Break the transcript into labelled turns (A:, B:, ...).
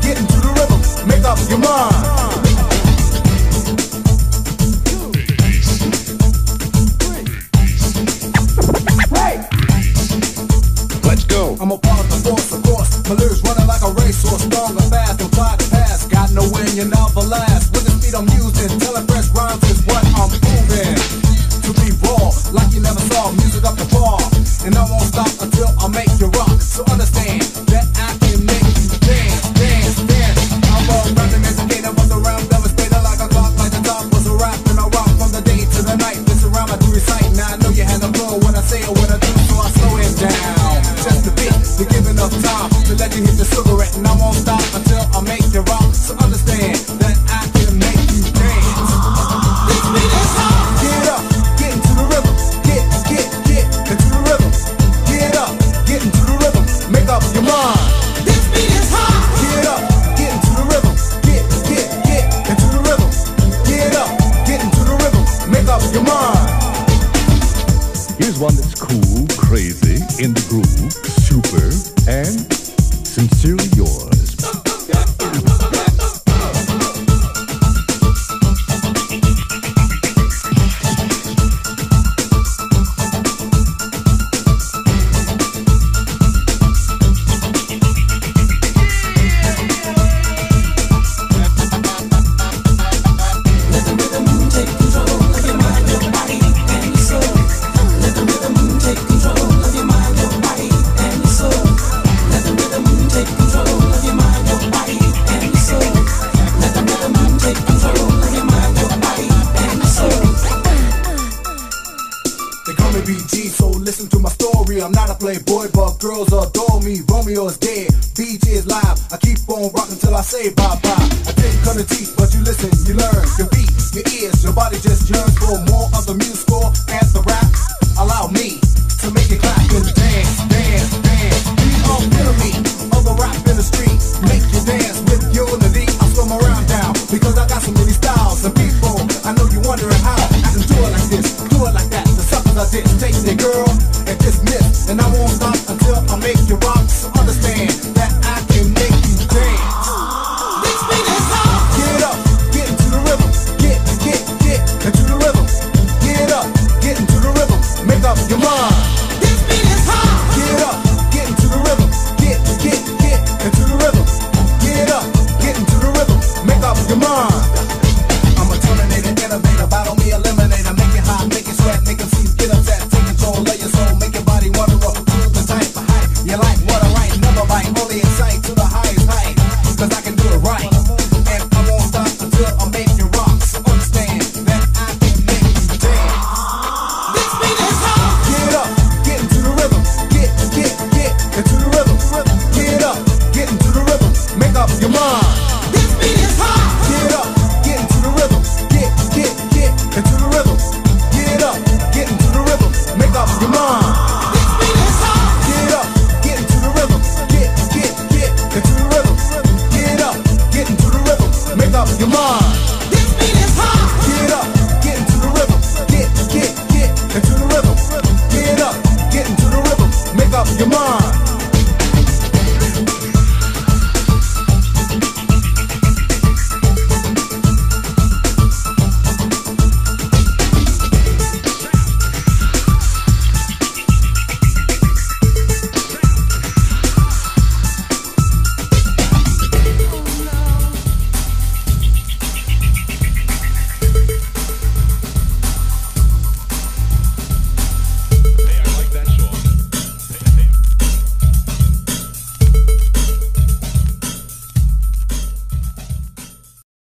A: get into the rhythm, make up your mind.
B: Let's go.
A: I'm a part of the force, of course. My lyrics running like a racehorse, strong and fast, and fly to pass. Got no win, you never last. With the speed I'm using, telling fresh rhymes is what I'm proving. To be raw, like you never saw, music up the bar. And I won't stop until I make you rock. So understand that I can make you dance, dance, dance. I'm all rapping, educated, but the rhyme devastator like a clock, like the top was a rap. And I rock from the day to the night. Listen around, I do recite. Now I know you had a flow when I say it, what I do, so I slow it down. Just a bit, to give enough time to let you hit the cigarette. And I won't stop until I make you rock. So understand that I can make you dance. This beat is hot. Get up, get into the rhythm. Get into the rhythm. Get up, get into the rhythm. Make up your mind. This beat is hot. Get up, get into the rhythm. Get into the rhythm. Get up, get into the rhythm. Make up your mind.
C: Here's one that's cool, crazy, in the groove, super, and sincerely yours.
A: BG, so listen to my story. I'm not a playboy, but girls adore me. Romeo is dead, BG is live. I keep on rocking till I say bye-bye. I didn't come to teach, but you listen, you learn. Your feet, your ears, your body just yearns for more of the musical and the rap. Allow me to make it clap and dance, dance, dance. Be on enemy of the rap industry. Make you dance with unity. I slow my round down because I got so many styles and people. I know you're wondering how I can do it like this, do it like that. The suckers I didn't take their girl.